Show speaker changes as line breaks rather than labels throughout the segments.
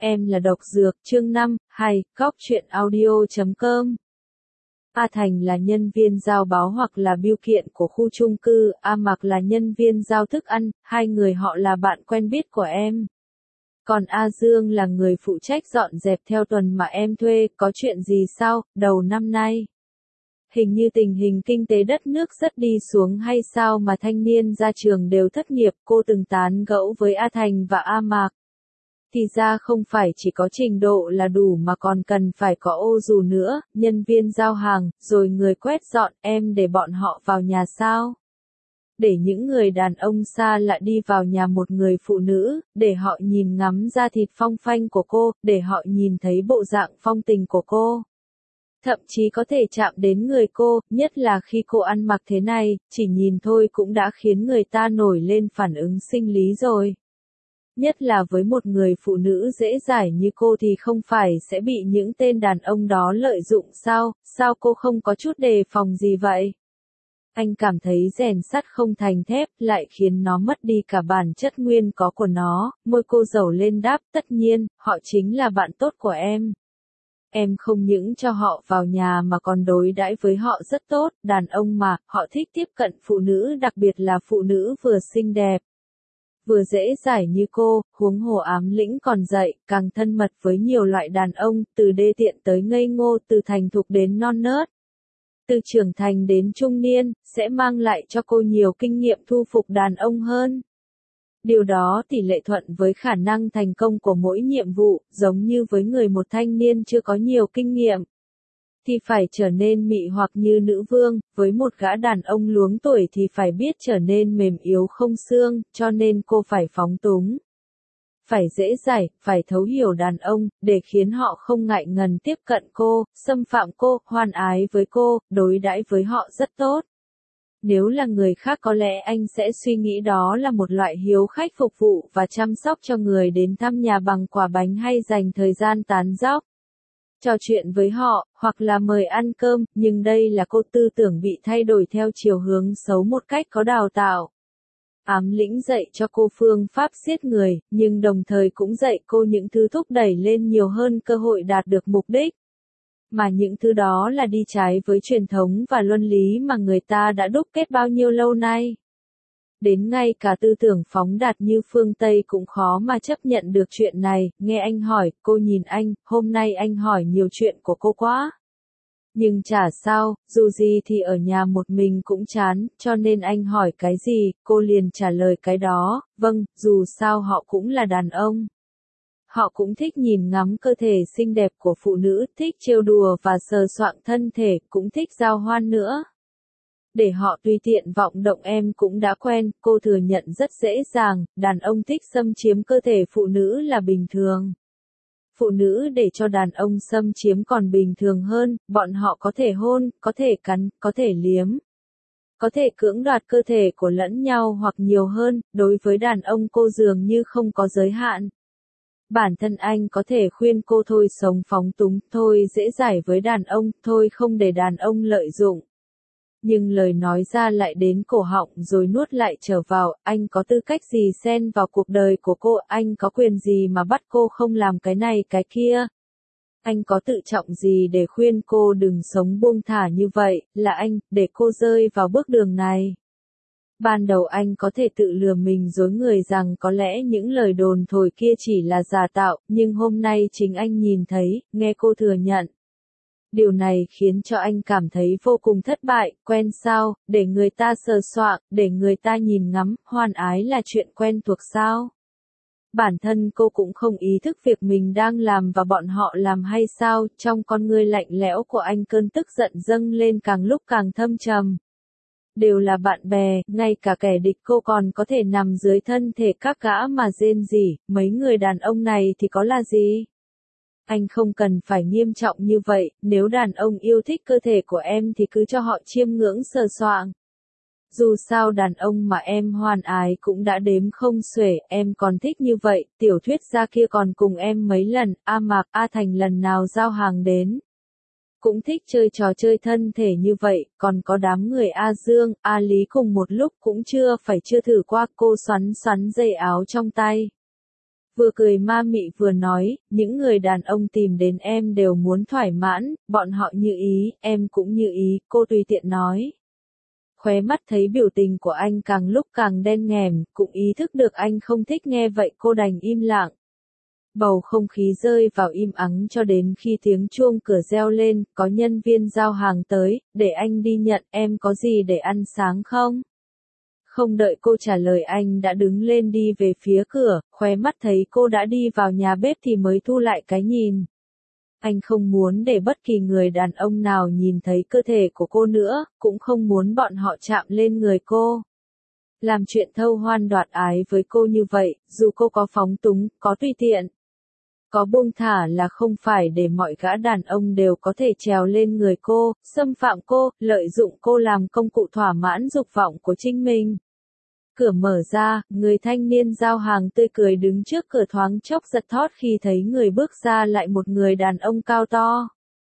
Em là độc dược, chương 5, hay, góc truyện audio.com. A Thành là nhân viên giao báo hoặc là bưu kiện của khu chung cư, A Mạc là nhân viên giao thức ăn, hai người họ là bạn quen biết của em. Còn A Dương là người phụ trách dọn dẹp theo tuần mà em thuê, có chuyện gì sao, đầu năm nay? Hình như tình hình kinh tế đất nước rất đi xuống hay sao mà thanh niên ra trường đều thất nghiệp, cô từng tán gẫu với A Thành và A Mạc. Thì ra không phải chỉ có trình độ là đủ mà còn cần phải có ô dù nữa, nhân viên giao hàng, rồi người quét dọn, em để bọn họ vào nhà sao? Để những người đàn ông xa lạ đi vào nhà một người phụ nữ, để họ nhìn ngắm da thịt phong phanh của cô, để họ nhìn thấy bộ dạng phong tình của cô. Thậm chí có thể chạm đến người cô, nhất là khi cô ăn mặc thế này, chỉ nhìn thôi cũng đã khiến người ta nổi lên phản ứng sinh lý rồi. Nhất là với một người phụ nữ dễ dãi như cô thì không phải sẽ bị những tên đàn ông đó lợi dụng sao cô không có chút đề phòng gì vậy? Anh cảm thấy rèn sắt không thành thép lại khiến nó mất đi cả bản chất nguyên có của nó, môi cô dầu lên đáp tất nhiên, họ chính là bạn tốt của em. Em không những cho họ vào nhà mà còn đối đãi với họ rất tốt, đàn ông mà, họ thích tiếp cận phụ nữ đặc biệt là phụ nữ vừa xinh đẹp, vừa dễ dãi như cô, huống hồ ám lĩnh còn dậy, càng thân mật với nhiều loại đàn ông, từ đê tiện tới ngây ngô, từ thành thục đến non nớt, từ trưởng thành đến trung niên, sẽ mang lại cho cô nhiều kinh nghiệm thu phục đàn ông hơn. Điều đó tỷ lệ thuận với khả năng thành công của mỗi nhiệm vụ, giống như với một thanh niên chưa có nhiều kinh nghiệm thì phải trở nên mị hoặc như nữ vương, với một gã đàn ông luống tuổi thì phải biết trở nên mềm yếu không xương, cho nên cô phải phóng túng. Phải dễ dãi, phải thấu hiểu đàn ông, để khiến họ không ngại ngần tiếp cận cô, xâm phạm cô, hoan ái với cô, đối đãi với họ rất tốt. Nếu là người khác có lẽ anh sẽ suy nghĩ đó là một loại hiếu khách phục vụ và chăm sóc cho người đến thăm nhà bằng quả bánh hay dành thời gian tán dóc, trò chuyện với họ, hoặc là mời ăn cơm, nhưng đây là cô tư tưởng bị thay đổi theo chiều hướng xấu một cách có đào tạo. Ám lĩnh dạy cho cô phương pháp giết người, nhưng đồng thời cũng dạy cô những thứ thúc đẩy lên nhiều hơn cơ hội đạt được mục đích. Mà những thứ đó là đi trái với truyền thống và luân lý mà người ta đã đúc kết bao nhiêu lâu nay. Đến ngay cả tư tưởng phóng đạt như phương Tây cũng khó mà chấp nhận được chuyện này, nghe anh hỏi, cô nhìn anh, hôm nay anh hỏi nhiều chuyện của cô quá. Nhưng chả sao, dù gì thì ở nhà một mình cũng chán, cho nên anh hỏi cái gì, cô liền trả lời cái đó, vâng, dù sao họ cũng là đàn ông. Họ cũng thích nhìn ngắm cơ thể xinh đẹp của phụ nữ, thích trêu đùa và sờ soạng thân thể, cũng thích giao hoan nữa. Để họ tùy tiện vọng động em cũng đã quen, cô thừa nhận rất dễ dàng, đàn ông thích xâm chiếm cơ thể phụ nữ là bình thường. Phụ nữ để cho đàn ông xâm chiếm còn bình thường hơn, bọn họ có thể hôn, có thể cắn, có thể liếm, có thể cưỡng đoạt cơ thể của lẫn nhau hoặc nhiều hơn, đối với đàn ông cô dường như không có giới hạn. Bản thân anh có thể khuyên cô thôi sống phóng túng, thôi dễ dãi với đàn ông, thôi không để đàn ông lợi dụng. Nhưng lời nói ra lại đến cổ họng rồi nuốt lại trở vào, anh có tư cách gì xen vào cuộc đời của cô, anh có quyền gì mà bắt cô không làm cái này cái kia. Anh có tự trọng gì để khuyên cô đừng sống buông thả như vậy, là anh, để cô rơi vào bước đường này. Ban đầu anh có thể tự lừa mình dối người rằng có lẽ những lời đồn thổi kia chỉ là giả tạo, nhưng hôm nay chính anh nhìn thấy, nghe cô thừa nhận. Điều này khiến cho anh cảm thấy vô cùng thất bại, quen sao, để người ta sờ soạng, để người ta nhìn ngắm, hoan ái là chuyện quen thuộc sao? Bản thân cô cũng không ý thức việc mình đang làm và bọn họ làm hay sao, trong con ngươi lạnh lẽo của anh cơn tức giận dâng lên càng lúc càng thâm trầm. Đều là bạn bè, ngay cả kẻ địch cô còn có thể nằm dưới thân thể các gã mà rên rỉ, mấy người đàn ông này thì có là gì? Anh không cần phải nghiêm trọng như vậy, nếu đàn ông yêu thích cơ thể của em thì cứ cho họ chiêm ngưỡng sờ soạng. Dù sao đàn ông mà em hoan ái cũng đã đếm không xuể, em còn thích như vậy, tiểu thuyết gia kia còn cùng em mấy lần, A Mạc, A Thành lần nào giao hàng đến. Cũng thích chơi trò chơi thân thể như vậy, còn có đám người A Dương, A Lý cùng một lúc cũng chưa thử qua, cô xoắn xoắn dây áo trong tay. Vừa cười ma mị vừa nói, những người đàn ông tìm đến em đều muốn thỏa mãn, bọn họ như ý, em cũng như ý, cô tùy tiện nói. Khóe mắt thấy biểu tình của anh càng lúc càng đen nghèm, cũng ý thức được anh không thích nghe vậy cô đành im lặng. Bầu không khí rơi vào im ắng cho đến khi tiếng chuông cửa reo lên, có nhân viên giao hàng tới, để anh đi nhận, em có gì để ăn sáng không? Không đợi cô trả lời anh đã đứng lên đi về phía cửa, khóe mắt thấy cô đã đi vào nhà bếp thì mới thu lại cái nhìn. Anh không muốn để bất kỳ người đàn ông nào nhìn thấy cơ thể của cô nữa, cũng không muốn bọn họ chạm lên người cô. Làm chuyện thâu hoan đoạt ái với cô như vậy, dù cô có phóng túng, có tùy tiện, có buông thả là không phải để mọi gã đàn ông đều có thể trèo lên người cô, xâm phạm cô, lợi dụng cô làm công cụ thỏa mãn dục vọng của chính mình. Cửa mở ra, người thanh niên giao hàng tươi cười đứng trước cửa thoáng chốc giật thót khi thấy người bước ra lại một người đàn ông cao to.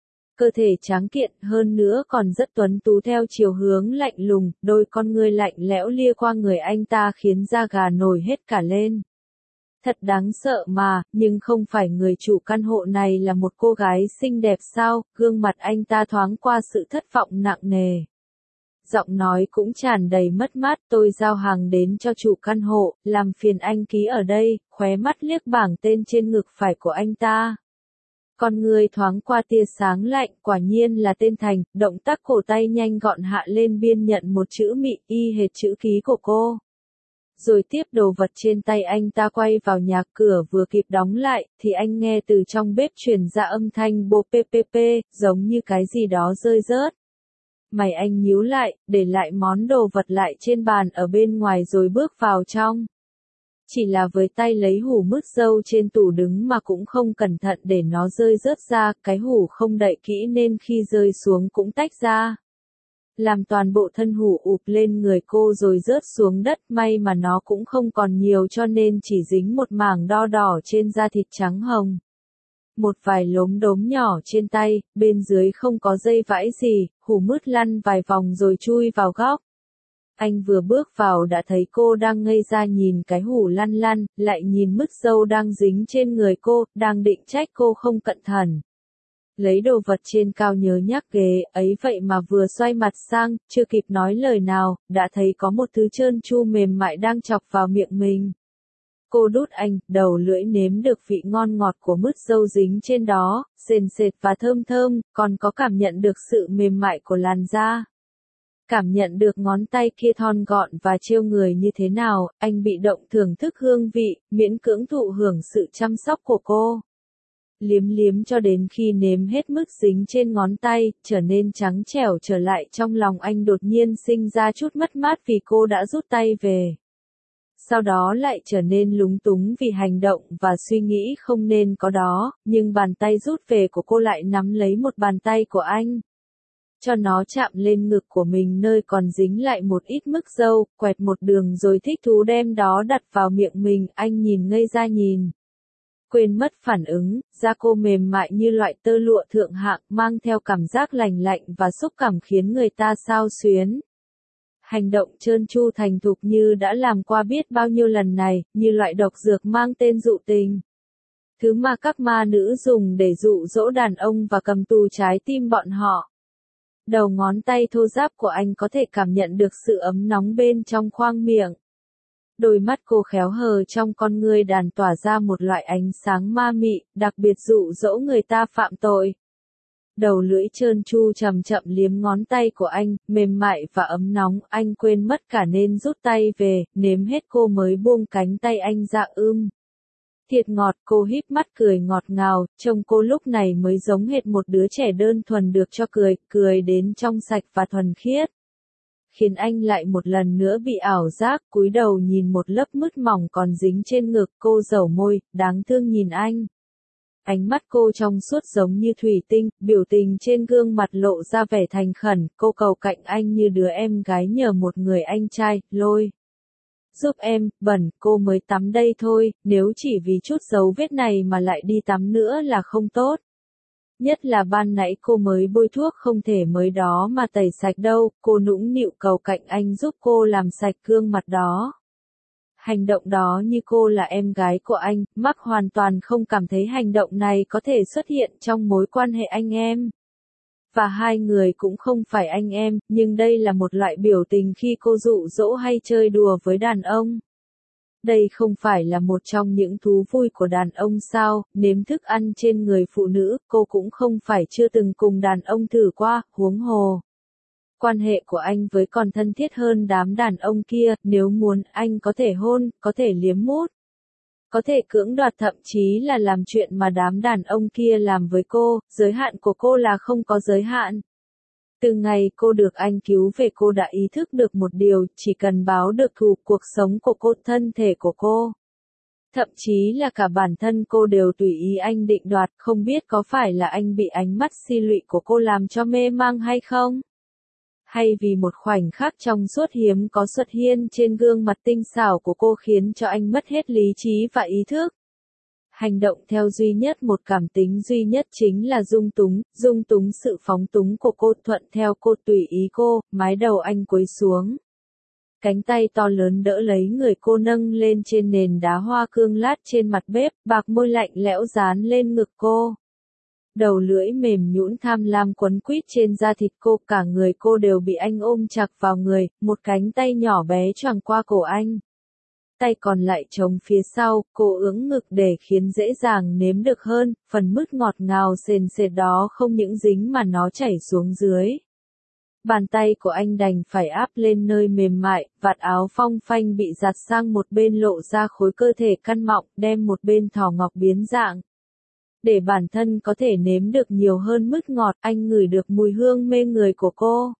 Cơ thể tráng kiện hơn nữa còn rất tuấn tú theo chiều hướng lạnh lùng, đôi con ngươi lạnh lẽo lia qua người anh ta khiến da gà nổi hết cả lên. Thật đáng sợ mà, nhưng không phải người chủ căn hộ này là một cô gái xinh đẹp sao, gương mặt anh ta thoáng qua sự thất vọng nặng nề. Giọng nói cũng tràn đầy mất mát, tôi giao hàng đến cho chủ căn hộ, làm phiền anh ký ở đây, khóe mắt liếc bảng tên trên ngực phải của anh ta. Con người thoáng qua tia sáng lạnh, quả nhiên là tên Thành, động tác cổ tay nhanh gọn hạ lên biên nhận một chữ mị y hệt chữ ký của cô. Rồi tiếp đồ vật trên tay anh ta quay vào nhà, cửa vừa kịp đóng lại, thì anh nghe từ trong bếp truyền ra âm thanh bô ppp, giống như cái gì đó rơi rớt. Mày anh nhíu lại, để lại món đồ vật lại trên bàn ở bên ngoài rồi bước vào trong. Chỉ là với tay lấy hủ mứt dâu trên tủ đứng mà cũng không cẩn thận để nó rơi rớt ra, cái hủ không đậy kỹ nên khi rơi xuống cũng tách ra. Làm toàn bộ thân hủ ụp lên người cô rồi rớt xuống đất, may mà nó cũng không còn nhiều cho nên chỉ dính một mảng đo đỏ trên da thịt trắng hồng. Một vài lốm đốm nhỏ trên tay, bên dưới không có dây vãi gì, hủ mứt lăn vài vòng rồi chui vào góc. Anh vừa bước vào đã thấy cô đang ngây ra nhìn cái hủ lăn lăn, lại nhìn mứt dâu đang dính trên người cô, đang định trách cô không cẩn thận. Lấy đồ vật trên cao nhớ nhắc ghế, ấy vậy mà vừa xoay mặt sang, chưa kịp nói lời nào, đã thấy có một thứ trơn tru mềm mại đang chọc vào miệng mình. Cô đút anh, đầu lưỡi nếm được vị ngon ngọt của mứt dâu dính trên đó, sền sệt và thơm thơm, còn có cảm nhận được sự mềm mại của làn da. Cảm nhận được ngón tay kia thon gọn và trêu người như thế nào, anh bị động thưởng thức hương vị, miễn cưỡng thụ hưởng sự chăm sóc của cô. Liếm liếm cho đến khi nếm hết mứt dính trên ngón tay, trở nên trắng trẻo trở lại, trong lòng anh đột nhiên sinh ra chút mất mát vì cô đã rút tay về. Sau đó lại trở nên lúng túng vì hành động và suy nghĩ không nên có đó, nhưng bàn tay rút về của cô lại nắm lấy một bàn tay của anh. Cho nó chạm lên ngực của mình nơi còn dính lại một ít mứt dâu, quẹt một đường rồi thích thú đem đó đặt vào miệng mình, anh nhìn ngây ra nhìn. Quên mất phản ứng, da cô mềm mại như loại tơ lụa thượng hạng, mang theo cảm giác lành lạnh và xúc cảm khiến người ta xao xuyến. Hành động trơn tru thành thục như đã làm qua biết bao nhiêu lần này, như loại độc dược mang tên dụ tình. Thứ mà các ma nữ dùng để dụ dỗ đàn ông và cầm tù trái tim bọn họ. Đầu ngón tay thô ráp của anh có thể cảm nhận được sự ấm nóng bên trong khoang miệng. Đôi mắt cô khéo hờ trong con ngươi đàn tỏa ra một loại ánh sáng ma mị, đặc biệt dụ dỗ người ta phạm tội. Đầu lưỡi trơn tru chậm chậm liếm ngón tay của anh, mềm mại và ấm nóng, anh quên mất cả nên rút tay về, nếm hết cô mới buông cánh tay anh ra Thiệt ngọt, cô híp mắt cười ngọt ngào, trông cô lúc này mới giống hệt một đứa trẻ đơn thuần được cho cười, cười đến trong sạch và thuần khiết. Khiến anh lại một lần nữa bị ảo giác, cúi đầu nhìn một lớp mứt mỏng còn dính trên ngực, cô dẩu môi, đáng thương nhìn anh. Ánh mắt cô trong suốt giống như thủy tinh, biểu tình trên gương mặt lộ ra vẻ thành khẩn, cô cầu cạnh anh như đứa em gái nhờ một người anh trai, Lôi. Giúp em, bẩn, cô mới tắm đây thôi, nếu chỉ vì chút dấu vết này mà lại đi tắm nữa là không tốt. Nhất là ban nãy cô mới bôi thuốc không thể mới đó mà tẩy sạch đâu, cô nũng nịu cầu cạnh anh giúp cô làm sạch gương mặt đó. Hành động đó như cô là em gái của anh, Mark hoàn toàn không cảm thấy hành động này có thể xuất hiện trong mối quan hệ anh em. Và hai người cũng không phải anh em, nhưng đây là một loại biểu tình khi cô dụ dỗ hay chơi đùa với đàn ông. Đây không phải là một trong những thú vui của đàn ông sao, nếm thức ăn trên người phụ nữ, cô cũng không phải chưa từng cùng đàn ông thử qua, huống hồ. Quan hệ của anh với còn thân thiết hơn đám đàn ông kia, nếu muốn anh có thể hôn, có thể liếm mút, có thể cưỡng đoạt thậm chí là làm chuyện mà đám đàn ông kia làm với cô, giới hạn của cô là không có giới hạn. Từ ngày cô được anh cứu về cô đã ý thức được một điều, chỉ cần báo được thù cuộc sống của cô, thân thể của cô. Thậm chí là cả bản thân cô đều tùy ý anh định đoạt, không biết có phải là anh bị ánh mắt si lụy của cô làm cho mê mang hay không? Hay vì một khoảnh khắc trong suốt hiếm có xuất hiện trên gương mặt tinh xảo của cô khiến cho anh mất hết lý trí và ý thức. Hành động theo duy nhất một cảm tính duy nhất chính là dung túng sự phóng túng của cô, thuận theo cô, tùy ý cô, mái đầu anh cúi xuống. Cánh tay to lớn đỡ lấy người cô nâng lên trên nền đá hoa cương lát trên mặt bếp, bạc môi lạnh lẽo dán lên ngực cô. Đầu lưỡi mềm nhũn tham lam quấn quýt trên da thịt cô, cả người cô đều bị anh ôm chặt vào người, một cánh tay nhỏ bé choàng qua cổ anh. Tay còn lại chống phía sau, cô ưỡn ngực để khiến dễ dàng nếm được hơn, phần mứt ngọt ngào sền sệt đó không những dính mà nó chảy xuống dưới. Bàn tay của anh đành phải áp lên nơi mềm mại, vạt áo phong phanh bị giặt sang một bên lộ ra khối cơ thể căn mọng, đem một bên thỏ ngọc biến dạng. Để bản thân có thể nếm được nhiều hơn mứt ngọt, anh ngửi được mùi hương mê người của cô.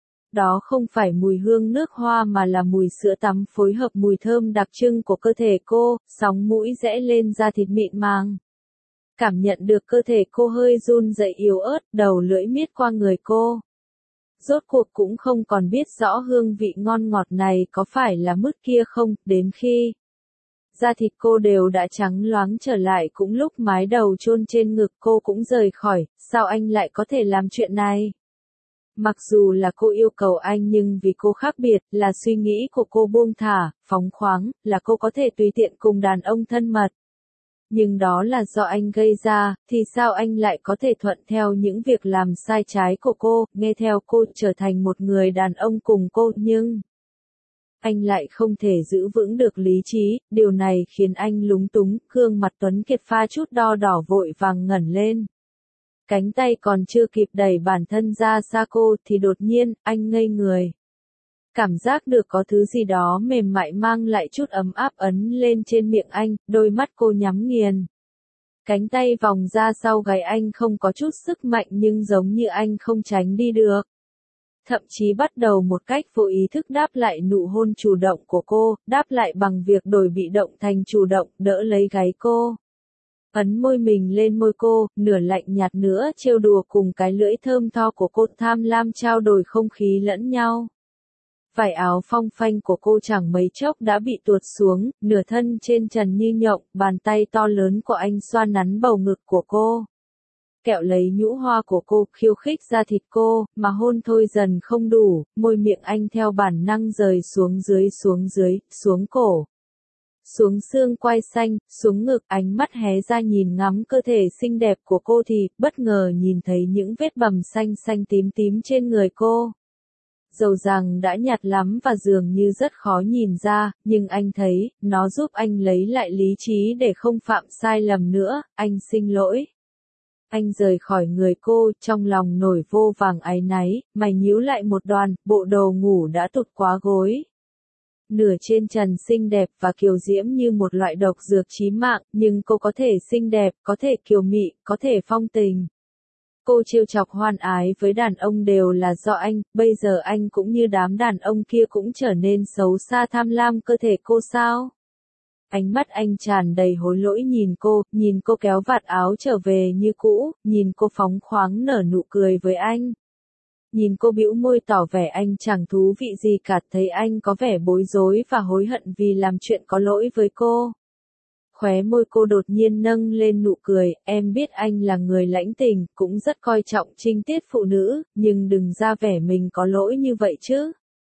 Đó không phải mùi hương nước hoa mà là mùi sữa tắm phối hợp mùi thơm đặc trưng của cơ thể cô, sóng mũi rẽ lên da thịt mịn màng. Cảm nhận được cơ thể cô hơi run rẩy yếu ớt, đầu lưỡi miết qua người cô. Rốt cuộc cũng không còn biết rõ hương vị ngon ngọt này có phải là mứt kia không, đến khi da thịt cô đều đã trắng loáng trở lại cũng lúc mái đầu chôn trên ngực cô cũng rời khỏi, sao anh lại có thể làm chuyện này? Mặc dù là cô yêu cầu anh nhưng vì cô khác biệt, là suy nghĩ của cô buông thả, phóng khoáng, là cô có thể tùy tiện cùng đàn ông thân mật. Nhưng đó là do anh gây ra, thì sao anh lại có thể thuận theo những việc làm sai trái của cô, nghe theo cô, trở thành một người đàn ông cùng cô, nhưng anh lại không thể giữ vững được lý trí, điều này khiến anh lúng túng, gương mặt Tuấn Kiệt pha chút đo đỏ vội vàng ngẩng lên. Cánh tay còn chưa kịp đẩy bản thân ra xa cô thì đột nhiên, anh ngây người. Cảm giác được có thứ gì đó mềm mại mang lại chút ấm áp ấn lên trên miệng anh, đôi mắt cô nhắm nghiền. Cánh tay vòng ra sau gáy anh không có chút sức mạnh nhưng giống như anh không tránh đi được. Thậm chí bắt đầu một cách vô ý thức đáp lại nụ hôn chủ động của cô, đáp lại bằng việc đổi bị động thành chủ động, đỡ lấy gáy cô. Ấn môi mình lên môi cô, nửa lạnh nhạt nữa trêu đùa cùng cái lưỡi thơm tho của cô, tham lam trao đổi không khí lẫn nhau. Vải áo phong phanh của cô chẳng mấy chốc đã bị tuột xuống, nửa thân trên trần như nhộng, bàn tay to lớn của anh xoa nắn bầu ngực của cô. Kẹo lấy nhũ hoa của cô, khiêu khích da thịt cô, mà hôn thôi dần không đủ, môi miệng anh theo bản năng rời xuống dưới, xuống cổ. Xuống xương quai xanh, xuống ngực, ánh mắt hé ra nhìn ngắm cơ thể xinh đẹp của cô thì, bất ngờ nhìn thấy những vết bầm xanh xanh tím tím trên người cô. Dầu rằng đã nhạt lắm và dường như rất khó nhìn ra, nhưng anh thấy, nó giúp anh lấy lại lý trí để không phạm sai lầm nữa, anh xin lỗi. Anh rời khỏi người cô, trong lòng nổi vô vàng áy náy, mày nhíu lại một đoàn, bộ đồ ngủ đã tụt quá gối. Nửa trên trần xinh đẹp và kiều diễm như một loại độc dược chí mạng, nhưng cô có thể xinh đẹp, có thể kiều mị, có thể phong tình. Cô trêu chọc hoan ái với đàn ông đều là do anh, bây giờ anh cũng như đám đàn ông kia cũng trở nên xấu xa tham lam cơ thể cô sao? Ánh mắt anh tràn đầy hối lỗi nhìn cô kéo vạt áo trở về như cũ, nhìn cô phóng khoáng nở nụ cười với anh. Nhìn cô bĩu môi tỏ vẻ anh chẳng thú vị gì cả, thấy anh có vẻ bối rối và hối hận vì làm chuyện có lỗi với cô. Khóe môi cô đột nhiên nâng lên nụ cười, em biết anh là người lãnh tình, cũng rất coi trọng trinh tiết phụ nữ, nhưng đừng ra vẻ mình có lỗi như vậy chứ.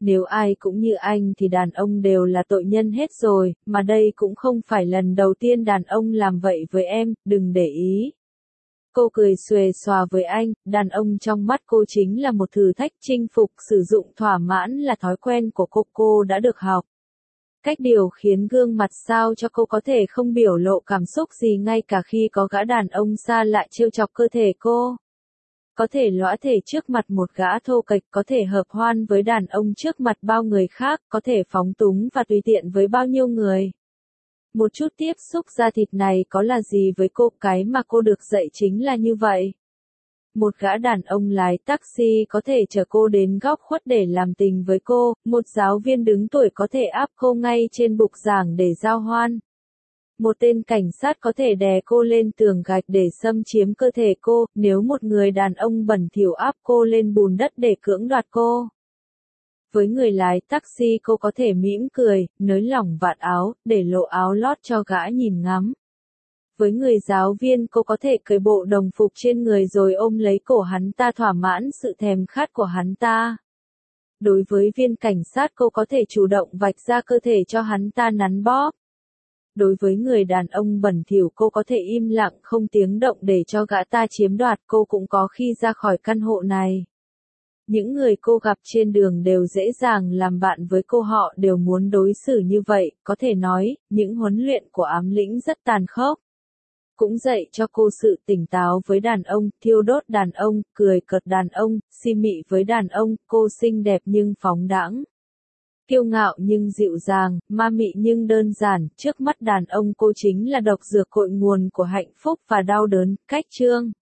Nếu ai cũng như anh thì đàn ông đều là tội nhân hết rồi, mà đây cũng không phải lần đầu tiên đàn ông làm vậy với em, đừng để ý. Cô cười xuề xòa với anh, đàn ông trong mắt cô chính là một thử thách chinh phục, sử dụng thỏa mãn là thói quen của cô đã được học. Cách điều khiến gương mặt sao cho cô có thể không biểu lộ cảm xúc gì ngay cả khi có gã đàn ông xa lạ trêu chọc cơ thể cô. Có thể lõa thể trước mặt một gã thô kệch, có thể hợp hoan với đàn ông trước mặt bao người khác, có thể phóng túng và tùy tiện với bao nhiêu người. Một chút tiếp xúc da thịt này có là gì với cô, cái mà cô được dạy chính là như vậy. Một gã đàn ông lái taxi có thể chở cô đến góc khuất để làm tình với cô, một giáo viên đứng tuổi có thể áp cô ngay trên bục giảng để giao hoan. Một tên cảnh sát có thể đè cô lên tường gạch để xâm chiếm cơ thể cô, nếu một người đàn ông bẩn thỉu áp cô lên bùn đất để cưỡng đoạt cô. Với người lái taxi cô có thể mỉm cười, nới lỏng vạt áo, để lộ áo lót cho gã nhìn ngắm. Với người giáo viên cô có thể cởi bộ đồng phục trên người rồi ôm lấy cổ hắn ta thỏa mãn sự thèm khát của hắn ta. Đối với viên cảnh sát cô có thể chủ động vạch ra cơ thể cho hắn ta nắn bóp. Đối với người đàn ông bẩn thỉu cô có thể im lặng không tiếng động để cho gã ta chiếm đoạt cô cũng có khi ra khỏi căn hộ này. Những người cô gặp trên đường đều dễ dàng làm bạn với cô, họ đều muốn đối xử như vậy, có thể nói, những huấn luyện của ám lĩnh rất tàn khốc. Cũng dạy cho cô sự tỉnh táo với đàn ông, thiêu đốt đàn ông, cười cợt đàn ông, si mị với đàn ông, cô xinh đẹp nhưng phóng đãng. Kiêu ngạo nhưng dịu dàng, ma mị nhưng đơn giản, trước mắt đàn ông cô chính là độc dược cội nguồn của hạnh phúc và đau đớn, cách chương.